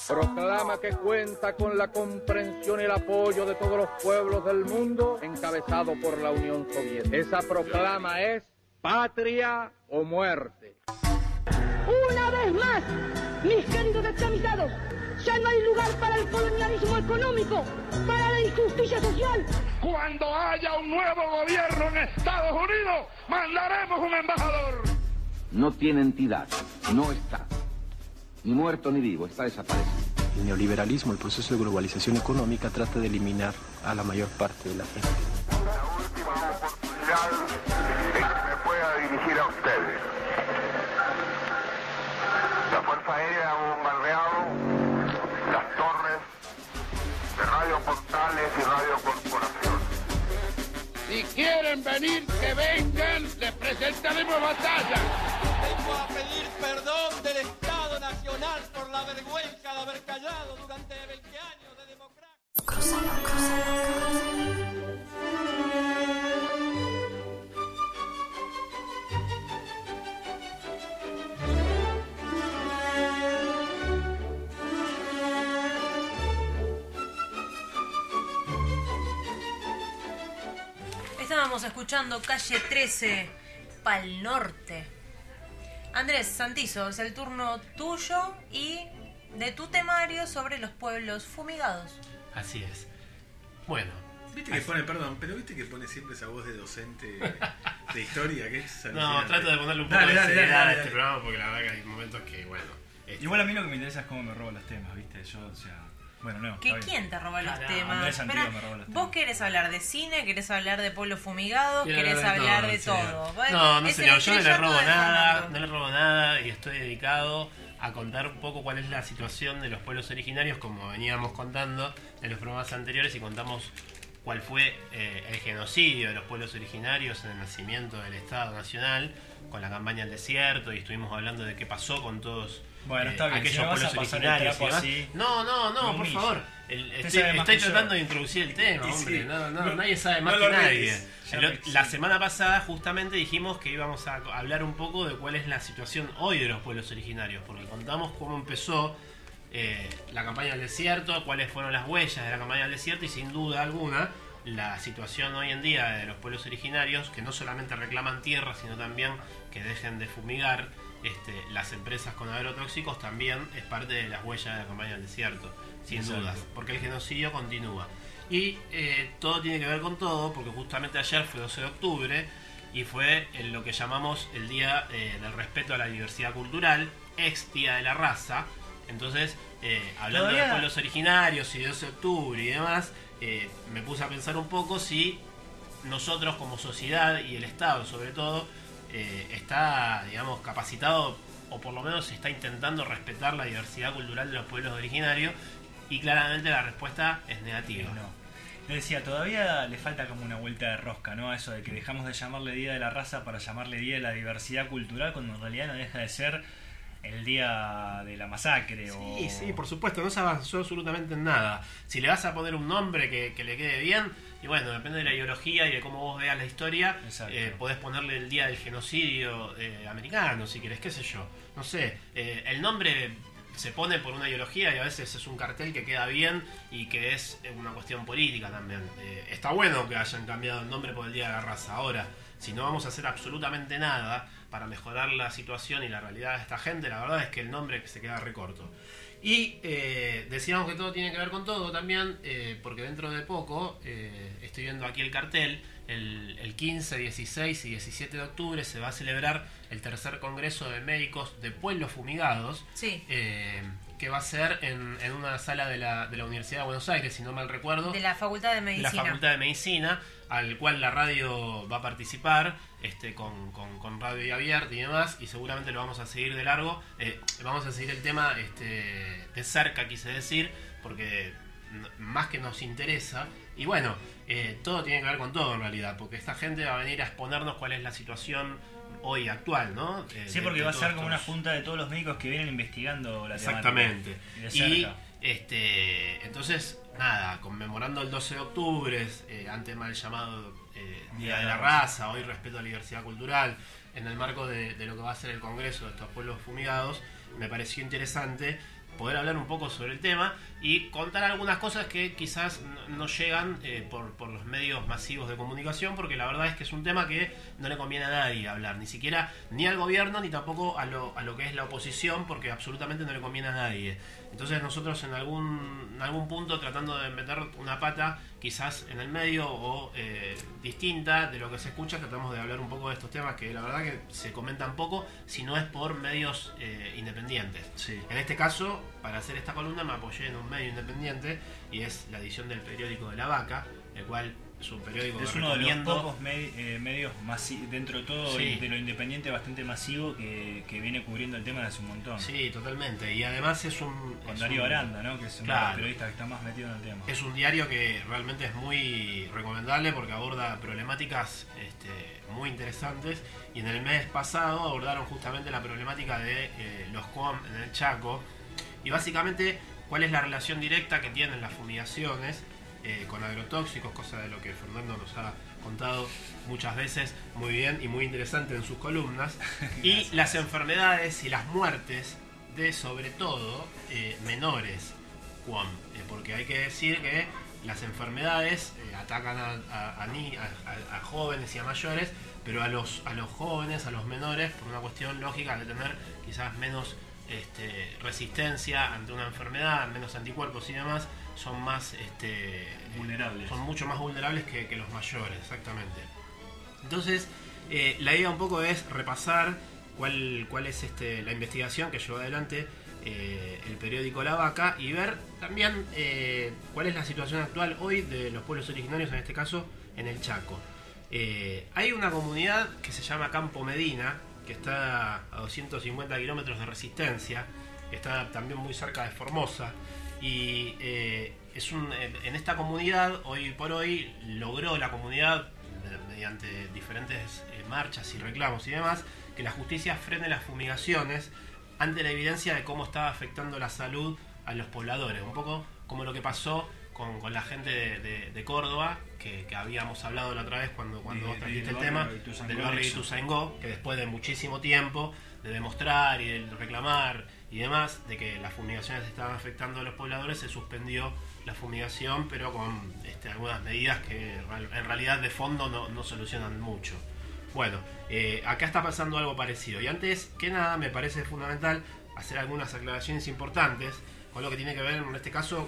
Proclama que cuenta con la comprensión y el apoyo de todos los pueblos del mundo, encabezado por la Unión Soviética. Esa proclama es patria o muerte. Una vez más, mis queridos descamisados, ya no hay lugar para el colonialismo económico, para la injusticia social. Cuando haya un nuevo gobierno en Estados Unidos, mandaremos un embajador. No tiene entidad, no está. Ni muerto ni vivo, está desaparecido. El neoliberalismo, el proceso de globalización económica, trata de eliminar a la mayor parte de la gente. La última oportunidad en que me pueda dirigir a ustedes. La Fuerza Aérea ha bombardeado las torres de Radio Portales y Radio Corporación. Si quieren venir, que vengan, les presentaremos batalla. Vengo a pedir perdón del Estado Nacional por la vergüenza de haber callado durante 20 años de democracia. Estábamos escuchando Calle 13, Pal Norte. Andrés Santizo, es el turno tuyo y de tu temario sobre los pueblos fumigados. Así es. Bueno. Viste que pone, perdón, pero viste que pone siempre esa voz de docente de historia, que es no, trato de ponerle un poco de seriedad a este programa porque la verdad que hay momentos que, bueno. Igual a mí lo que me interesa es cómo me robo los temas, ¿viste? Yo, o sea... Bueno, no. ¿Quién te roba los temas? Andrés Santiago me roba los temas. ¿Vos querés hablar de cine? ¿Querés hablar de pueblos fumigados? ¿Querés hablar de todo? No, señor, yo no le robo nada, no le robo nada y estoy dedicado a contar un poco cuál es la situación de los pueblos originarios, como veníamos contando en los programas anteriores y contamos cuál fue el genocidio de los pueblos originarios en el nacimiento del Estado Nacional, con la campaña del desierto, y estuvimos hablando de qué pasó con todos está bien, aquellos si no pueblos originarios. Así, no, por favor. Estoy tratando de introducir el tema, hombre. Sí. Nadie sabe más que nadie. La semana pasada justamente dijimos que íbamos a hablar un poco de cuál es la situación hoy de los pueblos originarios, porque contamos cómo empezó la campaña del desierto, cuáles fueron las huellas de la campaña del desierto y sin duda alguna la situación hoy en día de los pueblos originarios, que no solamente reclaman tierra, sino también que dejen de fumigar las empresas con agrotóxicos, también es parte de las huellas de la campaña del desierto, sin dudas, porque el genocidio continúa. Y todo tiene que ver con todo, porque justamente ayer fue 12 de octubre y fue en lo que llamamos el Día del Respeto a la Diversidad Cultural, ex Día de la Raza. Entonces, hablando de pueblos originarios y 12 de octubre y demás, me puse a pensar un poco si nosotros como sociedad y el Estado sobre todo está, digamos, capacitado o por lo menos está intentando respetar la diversidad cultural de los pueblos originarios, y claramente la respuesta es negativa. No. Le decía, todavía le falta como una vuelta de rosca, ¿no? A eso de que dejamos de llamarle Día de la Raza para llamarle Día de la Diversidad Cultural, cuando en realidad no deja de ser el día de la masacre. Sí, por supuesto, no se avanzó absolutamente en nada. Si le vas a poner un nombre que le quede bien, y bueno, depende de la ideología y de cómo vos veas la historia, podés ponerle el día del genocidio americano, si querés, qué sé yo. No sé, el nombre se pone por una ideología y a veces es un cartel que queda bien y que es una cuestión política también. Está bueno que hayan cambiado el nombre por el Día de la Raza. Ahora, si no vamos a hacer absolutamente nada para mejorar la situación y la realidad de esta gente, la verdad es que el nombre se queda recorto. Y decíamos que todo tiene que ver con todo también, porque dentro de poco, estoy viendo aquí el cartel, el 15, 16 y 17 de octubre se va a celebrar el tercer Congreso de Médicos de Pueblos Fumigados, que va a ser en una sala de la Universidad de Buenos Aires, si no mal recuerdo. De la Facultad de Medicina. De la Facultad de Medicina, al cual la radio va a participar con radio abierta y demás, y seguramente lo vamos a seguir de largo. Vamos a seguir el tema de cerca, quise decir, porque más que nos interesa. Y bueno, todo tiene que ver con todo en realidad, porque esta gente va a venir a exponernos cuál es la situación hoy actual, ¿no? Sí, porque va a ser como una junta de todos los médicos que vienen investigando la temática. Exactamente. Y entonces, nada, conmemorando el 12 de octubre, ante mal llamado Día de la Raza, hoy respeto a la diversidad cultural, en el marco de lo que va a ser el Congreso de estos pueblos fumigados, me pareció interesante poder hablar un poco sobre el tema y contar algunas cosas que quizás no llegan por los medios masivos de comunicación, porque la verdad es que es un tema que no le conviene a nadie hablar, ni siquiera ni al gobierno ni tampoco a lo que es la oposición, porque absolutamente no le conviene a nadie. Entonces nosotros en algún punto, tratando de meter una pata quizás en el medio o distinta de lo que se escucha, tratamos de hablar un poco de estos temas que la verdad que se comentan poco, si no es por medios independientes. Sí. En este caso, para hacer esta columna me apoyé en un medio independiente y es la edición del periódico de La Vaca, el cual es un periódico es que uno recomiendo. de los pocos medios dentro de todo Sí. de lo independiente bastante masivo que viene cubriendo el tema de hace un montón. Sí, totalmente. Y además es un... Con Darío Aranda, ¿no? Que es uno de los periodistas que está más metido en el tema. Es un diario que realmente es muy recomendable porque aborda problemáticas muy interesantes, y en el mes pasado abordaron justamente la problemática de los COAM en el Chaco, y básicamente cuál es la relación directa que tienen las fumigaciones con agrotóxicos, cosa de lo que Fernando nos ha contado muchas veces muy bien y muy interesante en sus columnas, y las enfermedades y las muertes de sobre todo menores COAM, porque hay que decir que las enfermedades atacan a jóvenes y a mayores, pero a los jóvenes, a los menores, por una cuestión lógica de tener quizás menos resistencia ante una enfermedad, menos anticuerpos y demás, son más vulnerables. Son mucho más vulnerables que los mayores, exactamente. Entonces, la idea un poco es repasar cuál es la investigación que llevó adelante el periódico La Vaca, y ver también cuál es la situación actual hoy de los pueblos originarios, en este caso en el Chaco. Hay una comunidad que se llama Campo Medina, que está a 250 kilómetros de Resistencia, que está también muy cerca de Formosa, y en esta comunidad, hoy por hoy, logró la comunidad, mediante diferentes marchas y reclamos y demás, que la justicia frene las fumigaciones ante la evidencia de cómo estaba afectando la salud a los pobladores, un poco como lo que pasó con la gente de Córdoba, que habíamos hablado la otra vez cuando vos trajiste el tema del barrio de Ituzaingó, que después de muchísimo tiempo de demostrar y de reclamar y demás de que las fumigaciones estaban afectando a los pobladores, se suspendió la fumigación, pero con algunas medidas que en realidad de fondo no solucionan mucho. Bueno, acá está pasando algo parecido, y antes que nada me parece fundamental hacer algunas aclaraciones importantes con lo que tiene que ver en este caso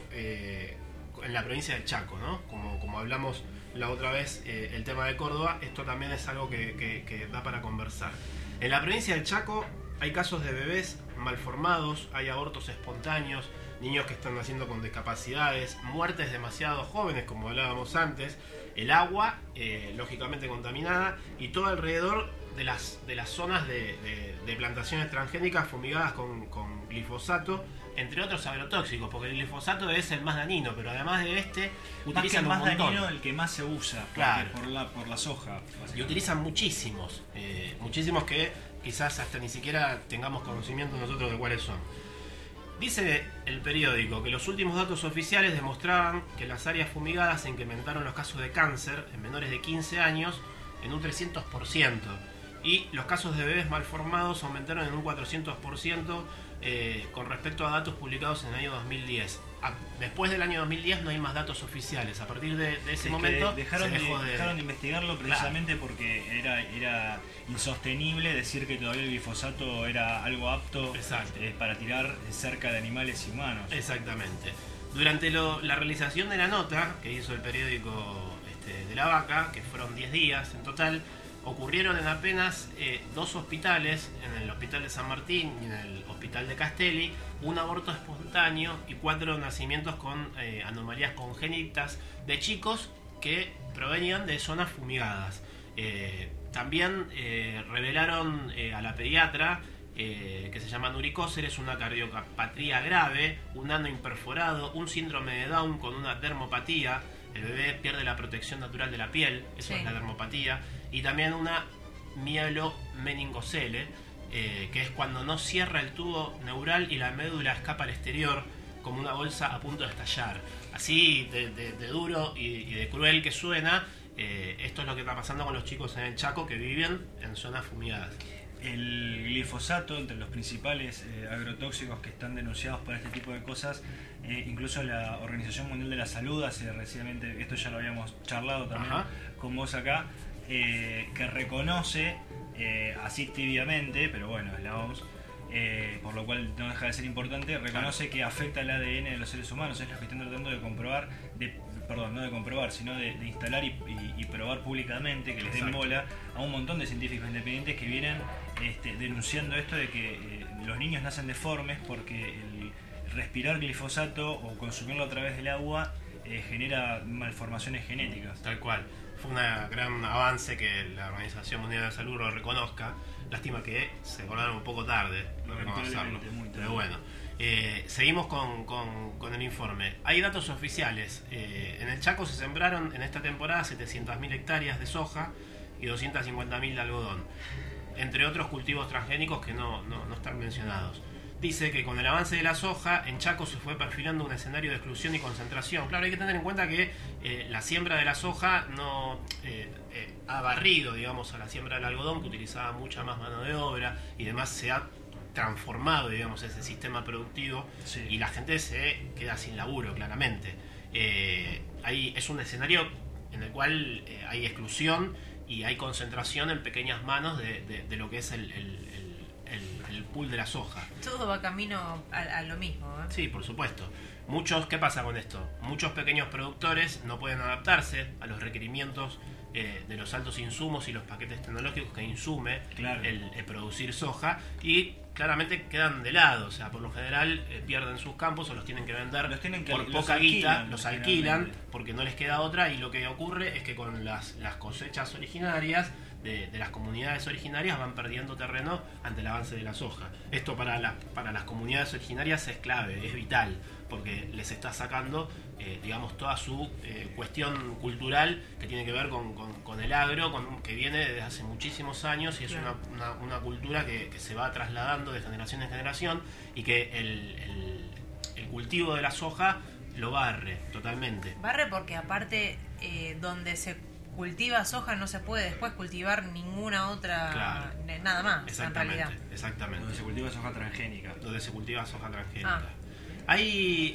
en la provincia del Chaco, ¿no? Como hablamos la otra vez, el tema de Córdoba, esto también es algo que da para conversar. En la provincia del Chaco hay casos de bebés malformados, hay abortos espontáneos, niños que están naciendo con discapacidades, muertes demasiado jóvenes, como hablábamos antes, el agua lógicamente contaminada, y todo alrededor de las zonas de plantaciones transgénicas fumigadas con glifosato, entre otros agrotóxicos, porque el glifosato es el más dañino, pero además de utilizan un montón. Dañino, el que más se usa, claro, por la soja. Y utilizan muchísimos que quizás hasta ni siquiera tengamos conocimiento nosotros de cuáles son. Dice el periódico que los últimos datos oficiales demostraban que las áreas fumigadas se incrementaron los casos de cáncer en menores de 15 años en un 300%, y los casos de bebés malformados aumentaron en un 400% con respecto a datos publicados en el año 2010. Después del año 2010 no hay más datos oficiales. A partir de ese momento dejaron de investigarlo precisamente, claro, porque era insostenible decir que todavía el glifosato era algo apto para tirar cerca de animales y humanos. Exactamente. Durante la realización de la nota que hizo el periódico de La Vaca, que fueron 10 días en total, ocurrieron en apenas 2 hospitales, en el Hospital de San Martín y en el Hospital de Castelli, un aborto espontáneo y 4 nacimientos con anomalías congénitas de chicos que provenían de zonas fumigadas. También revelaron a la pediatra, que se llama Nuri Cóceres, una cardiopatía grave, un ano imperforado, un síndrome de Down con una dermopatía. El bebé pierde la protección natural de la piel, eso es la dermopatía, y también una mielomeningocele, que es cuando no cierra el tubo neural y la médula escapa al exterior como una bolsa a punto de estallar. Así de duro y de cruel que suena, esto es lo que está pasando con los chicos en el Chaco que viven en zonas fumigadas. el glifosato, entre los principales agrotóxicos que están denunciados por este tipo de cosas, incluso la Organización Mundial de la Salud hace recientemente, esto ya lo habíamos charlado también con vos acá, que reconoce, así tibiamente, pero bueno, es la OMS, por lo cual no deja de ser importante, reconoce que afecta el ADN de los seres humanos. Es lo que están tratando de comprobar, no de comprobar, sino de instalar y probar públicamente, que les den bola a un montón de científicos independientes que vienen denunciando esto de que los niños nacen deformes porque el respirar glifosato o consumirlo a través del agua genera malformaciones genéticas. Tal cual. Fue un gran avance que la Organización Mundial de la Salud lo reconozca. Lástima que se acordaron un poco tarde de reconocerlo. Pero bueno, seguimos con el informe. Hay datos oficiales. En el Chaco se sembraron en esta temporada 700.000 hectáreas de soja y 250.000 de algodón, entre otros cultivos transgénicos que no están mencionados. Dice que con el avance de la soja, en Chaco se fue perfilando un escenario de exclusión y concentración. Claro, hay que tener en cuenta que la siembra de la soja no ha barrido, digamos, a la siembra del algodón, que utilizaba mucha más mano de obra y demás. Se ha transformado, digamos, ese sistema productivo, y la gente se queda sin laburo, claramente. Es un escenario en el cual hay exclusión y hay concentración en pequeñas manos de lo que es el pool de la soja. Todo va camino a lo mismo, ¿eh? Sí, por supuesto. ¿Qué pasa con esto? Muchos pequeños productores no pueden adaptarse a los requerimientos de los altos insumos y los paquetes tecnológicos que insume el producir soja, y claramente quedan de lado. O sea, por lo general pierden sus campos o los tienen que vender por poca guita, los alquilan porque no les queda otra, y lo que ocurre es que con las cosechas originarias de las comunidades originarias van perdiendo terreno ante el avance de la soja. Esto para las comunidades originarias es clave, es vital, porque les está sacando digamos, toda su cuestión cultural que tiene que ver con el agro, que viene desde hace muchísimos años, y es una cultura que se va trasladando de generación en generación, y que el cultivo de la soja lo barre totalmente. Barre porque aparte donde se cultiva soja no se puede después cultivar ninguna otra, nada más, en realidad. Exactamente. Donde se cultiva soja transgénica. Ahí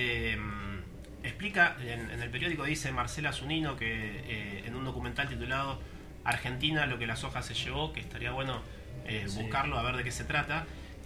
explica, en el periódico dice Marcela Zunino que en un documental titulado Argentina, lo que la soja se llevó, que estaría bueno buscarlo, a ver de qué se trata.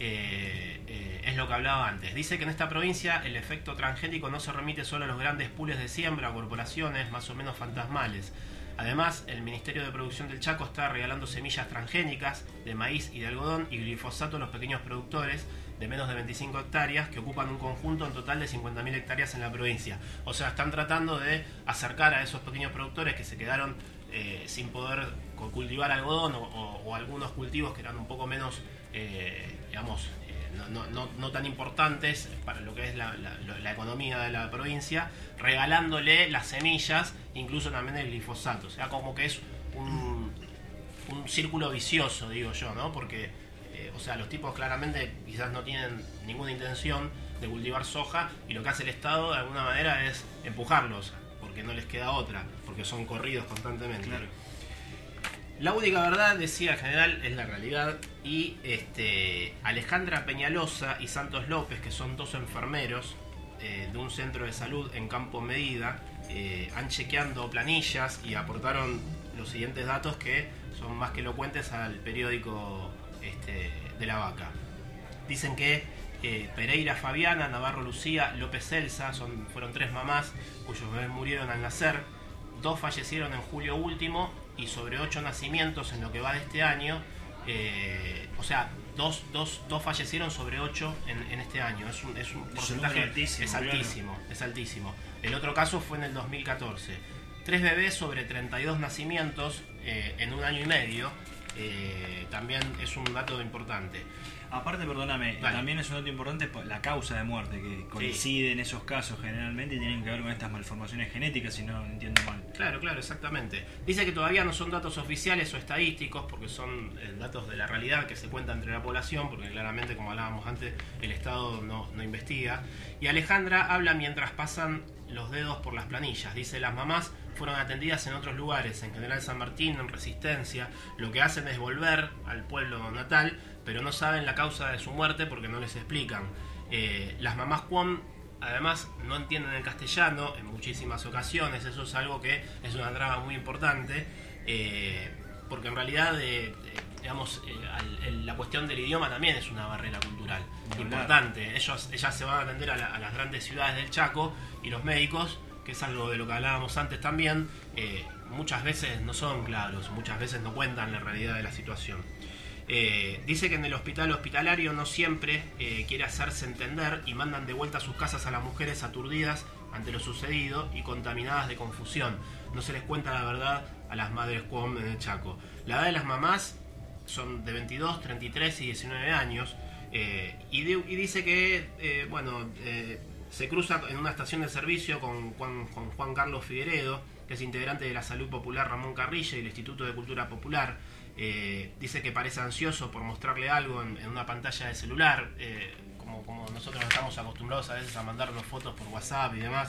Es lo que hablaba antes. Dice que en esta provincia el efecto transgénico no se remite solo a los grandes pools de siembra o corporaciones más o menos fantasmales. Además, el Ministerio de Producción del Chaco está regalando semillas transgénicas de maíz y de algodón y glifosato a los pequeños productores de menos de 25 hectáreas que ocupan un conjunto en total de 50.000 hectáreas en la provincia. O sea, están tratando de acercar a esos pequeños productores que se quedaron sin poder cultivar algodón o algunos cultivos que eran un poco menos, digamos, no tan importantes para lo que es la economía de la provincia, regalándole las semillas, incluso también el glifosato. O sea, como que es un círculo vicioso, digo yo, ¿no? Porque, o sea, los tipos claramente quizás no tienen ninguna intención de cultivar soja, y lo que hace el Estado de alguna manera es empujarlos, porque no les queda otra, porque son corridos constantemente. Claro. La única verdad, decía el general, es la realidad, y Alejandra Peñalosa y Santos López, que son dos enfermeros de un centro de salud en Campo Medida, han chequeado planillas y aportaron los siguientes datos que son más que elocuentes al periódico de La Vaca. Dicen que Pereira Fabiana, Navarro Lucía, López Elsa fueron 3 mamás cuyos bebés murieron al nacer. 2 fallecieron en julio último, y sobre 8 nacimientos en lo que va de este año, o sea, 2 fallecieron sobre 8 en este año. Es un porcentaje altísimo, es altísimo. El otro caso fue en el 2014. 3 bebés sobre 32 nacimientos en un año y medio. También es un dato importante. Aparte, perdóname, también es un dato importante la causa de muerte, que coincide en esos casos generalmente y tienen que ver con estas malformaciones genéticas, si no entiendo mal. Claro, exactamente. Dice que todavía no son datos oficiales o estadísticos, porque son datos de la realidad que se cuenta entre la población, porque claramente, como hablábamos antes, el Estado no investiga. Y Alejandra habla mientras pasan los dedos por las planillas. Dice: las mamás fueron atendidas en otros lugares, en General San Martín, en Resistencia. Lo que hacen es volver al pueblo natal, pero no saben la causa de su muerte porque no les explican. Las mamás Cuom además no entienden el castellano en muchísimas ocasiones. Eso es algo que es una traba muy importante, porque en realidad la cuestión del idioma también es una barrera cultural importante. Ellas se van a atender a las grandes ciudades del Chaco, y los médicos, que es algo de lo que hablábamos antes también, muchas veces no son claros, muchas veces no cuentan la realidad de la situación. Dice que en el hospital hospitalario no siempre quiere hacerse entender, y mandan de vuelta a sus casas a las mujeres aturdidas ante lo sucedido y contaminadas de confusión. No se les cuenta la verdad a las madres Cuom en el Chaco. La edad de las mamás son de 22, 33 y 19 años, y dice que se cruza en una estación de servicio con Juan Carlos Figueredo, que es integrante de la Salud Popular Ramón Carrilla y el Instituto de Cultura Popular. Dice que parece ansioso por mostrarle algo en una pantalla de celular, como nosotros estamos acostumbrados a veces a mandarnos fotos por WhatsApp y demás.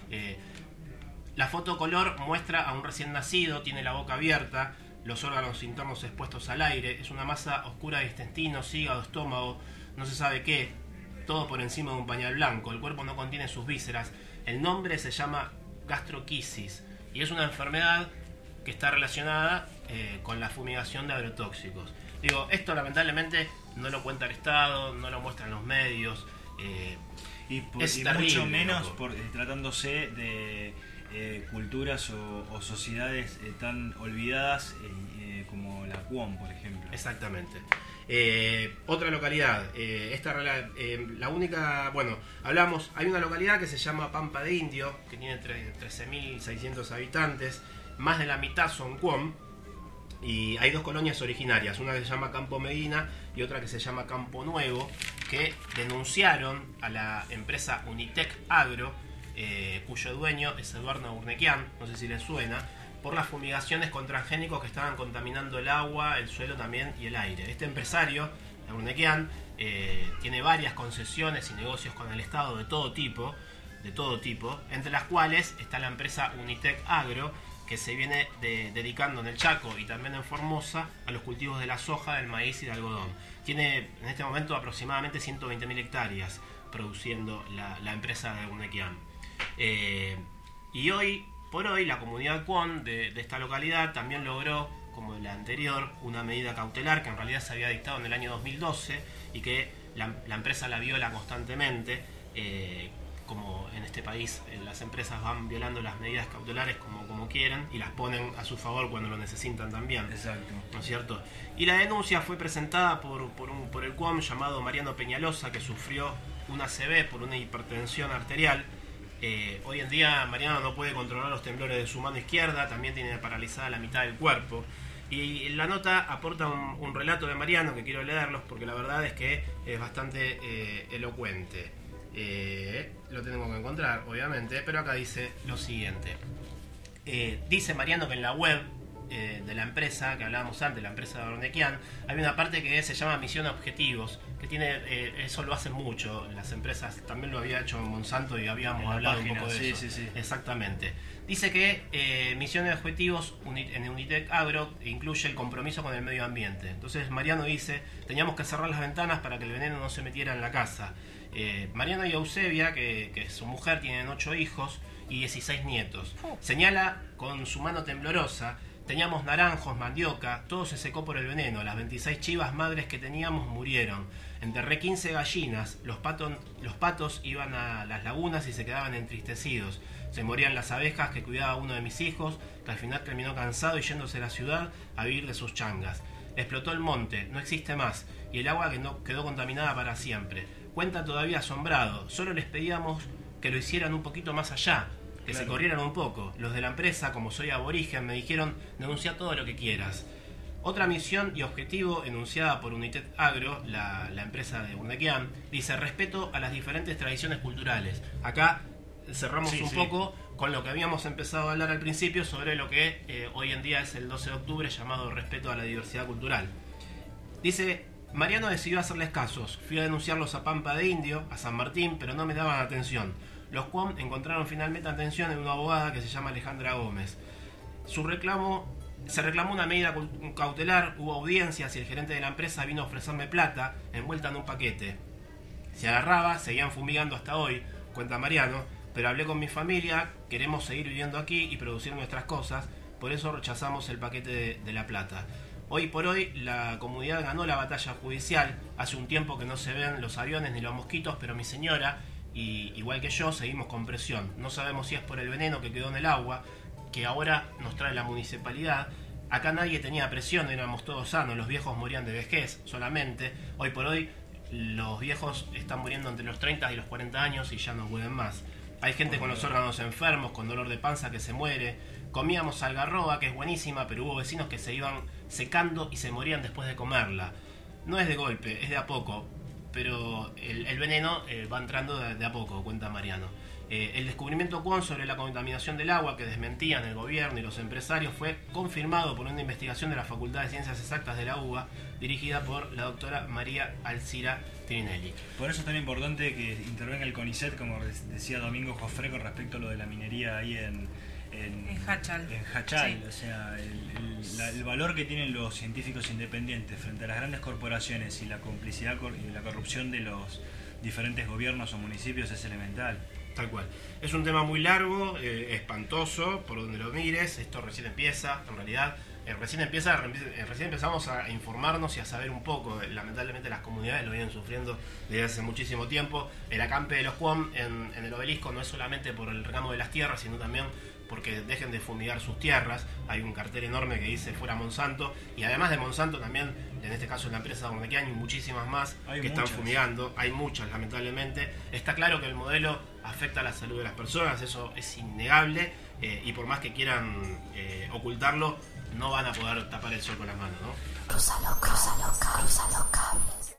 La foto color muestra a un recién nacido, tiene la boca abierta, los órganos internos expuestos al aire, es una masa oscura de intestinos, hígado, estómago, no se sabe qué, todo por encima de un pañal blanco. El cuerpo no contiene sus vísceras. El nombre se llama gastroquisis y es una enfermedad que está relacionada con la fumigación de agrotóxicos. Digo, esto lamentablemente no lo cuenta el Estado, no lo muestran los medios, y terrible, mucho menos tratándose de culturas o sociedades tan olvidadas como la Cuom, por ejemplo. Exactamente. Otra localidad, la única, hablamos, hay una localidad que se llama Pampa de Indio, que tiene 13.600 habitantes, más de la mitad son Cuom, y hay dos colonias originarias, una que se llama Campo Medina y otra que se llama Campo Nuevo, que denunciaron a la empresa Unitec Agro, cuyo dueño es Eduardo Urnequian, no sé si les suena, por las fumigaciones con transgénicos que estaban contaminando el agua, el suelo también y el aire. Este empresario, Urnequian, tiene varias concesiones y negocios con el Estado de todo tipo, entre las cuales está la empresa Unitec Agro, que se viene dedicando en el Chaco y también en Formosa a los cultivos de la soja, del maíz y del algodón. Tiene en este momento aproximadamente 120.000 hectáreas produciendo la empresa de Urnequian. Y hoy por hoy la comunidad Cuom de esta localidad también logró, como la anterior, una medida cautelar que en realidad se había dictado en el año 2012 y que la empresa la viola constantemente. Como en este país las empresas van violando las medidas cautelares como quieren y las ponen a su favor cuando lo necesitan también. Exacto. ¿No es cierto? Y la denuncia fue presentada por el Cuom llamado Mariano Peñalosa, que sufrió una ACV por una hipertensión arterial. Hoy en día Mariano no puede controlar los temblores de su mano izquierda, también tiene paralizada la mitad del cuerpo. Y la nota aporta un relato de Mariano que quiero leerlos porque la verdad es que es bastante elocuente. Lo tengo que encontrar, obviamente, pero acá dice lo siguiente. Dice Mariano que en la web de la empresa que hablábamos antes, la empresa de Urnequian, hay una parte que se llama misión objetivos, que tiene, eso lo hacen mucho las empresas, también lo había hecho Monsanto y habíamos hablado un poco de eso. Sí. Exactamente. Dice que misión de objetivos en Unitec Agro incluye el compromiso con el medio ambiente. Entonces Mariano dice, teníamos que cerrar las ventanas para que el veneno no se metiera en la casa. Mariano y Eusebia, que su mujer, tienen 8 hijos y 16 nietos. Señala con su mano temblorosa: teníamos naranjos, mandioca, todo se secó por el veneno. Las 26 chivas madres que teníamos murieron. Enterré 15 gallinas. Los patos iban a las lagunas y se quedaban entristecidos. Se morían las abejas que cuidaba uno de mis hijos, que al final terminó cansado y yéndose a la ciudad a vivir de sus changas. Explotó el monte, no existe más, y el agua quedó contaminada para siempre. Cuenta todavía asombrado. Solo les pedíamos que lo hicieran un poquito más allá, que se corrieran un poco. Los de la empresa, como soy aborigen, me dijeron: denuncia todo lo que quieras. Otra misión y objetivo enunciada por Unitec Agro, la empresa de Urnequian, dice: respeto a las diferentes tradiciones culturales. Acá cerramos un poco con lo que habíamos empezado a hablar al principio sobre lo que hoy en día es el 12 de octubre, llamado respeto a la diversidad cultural. Dice: Mariano decidió hacerles casos. Fui a denunciarlos a Pampa de Indio, a San Martín, pero no me daban atención. los QOM encontraron finalmente atención en una abogada que se llama Alejandra Gómez. Se reclamó una medida cautelar, hubo audiencias y el gerente de la empresa vino a ofrecerme plata envuelta en un paquete. Se agarraba, seguían fumigando hasta hoy, cuenta Mariano, pero hablé con mi familia, queremos seguir viviendo aquí y producir nuestras cosas, por eso rechazamos el paquete de la plata. Hoy por hoy la comunidad ganó la batalla judicial, hace un tiempo que no se ven los aviones ni los mosquitos, pero mi señora, y igual que yo, seguimos con presión. No sabemos si es por el veneno que quedó en el agua, que ahora nos trae la municipalidad. Acá nadie tenía presión, éramos todos sanos, los viejos morían de vejez solamente. Hoy por hoy los viejos están muriendo entre los 30 y los 40 años y ya no pueden más. Hay gente con los órganos enfermos, con dolor de panza que se muere. Comíamos algarroba, que es buenísima, pero hubo vecinos que se iban secando y se morían después de comerla. No es de golpe, es de a poco, pero el veneno va entrando de a poco, cuenta Mariano. El descubrimiento QOM sobre la contaminación del agua que desmentían el gobierno y los empresarios fue confirmado por una investigación de la Facultad de Ciencias Exactas de la UBA, dirigida por la doctora María Alcira Trinelli. Por eso es tan importante que intervenga el CONICET, como decía Domingo Jofré, con respecto a lo de la minería ahí en Hachal. En Hachal, sí. O sea, el valor que tienen los científicos independientes frente a las grandes corporaciones y la complicidad y la corrupción de los diferentes gobiernos o municipios es elemental. Tal cual. Es un tema muy largo, espantoso, por donde lo mires. Esto recién empieza, en realidad. Recién empezamos a informarnos y a saber un poco. Lamentablemente las comunidades lo vienen sufriendo desde hace muchísimo tiempo. El acampe de los QOM en el obelisco no es solamente por el reclamo de las tierras, sino también porque dejen de fumigar sus tierras. Hay un cartel enorme que dice fuera Monsanto, y además de Monsanto también, en este caso en la empresa Dornequian y muchísimas más que están fumigando. Hay muchas, lamentablemente. Está claro que el modelo afecta a la salud de las personas, eso es innegable, y por más que quieran ocultarlo, no van a poder tapar el sol con las manos, ¿no? Crúzalo, cable.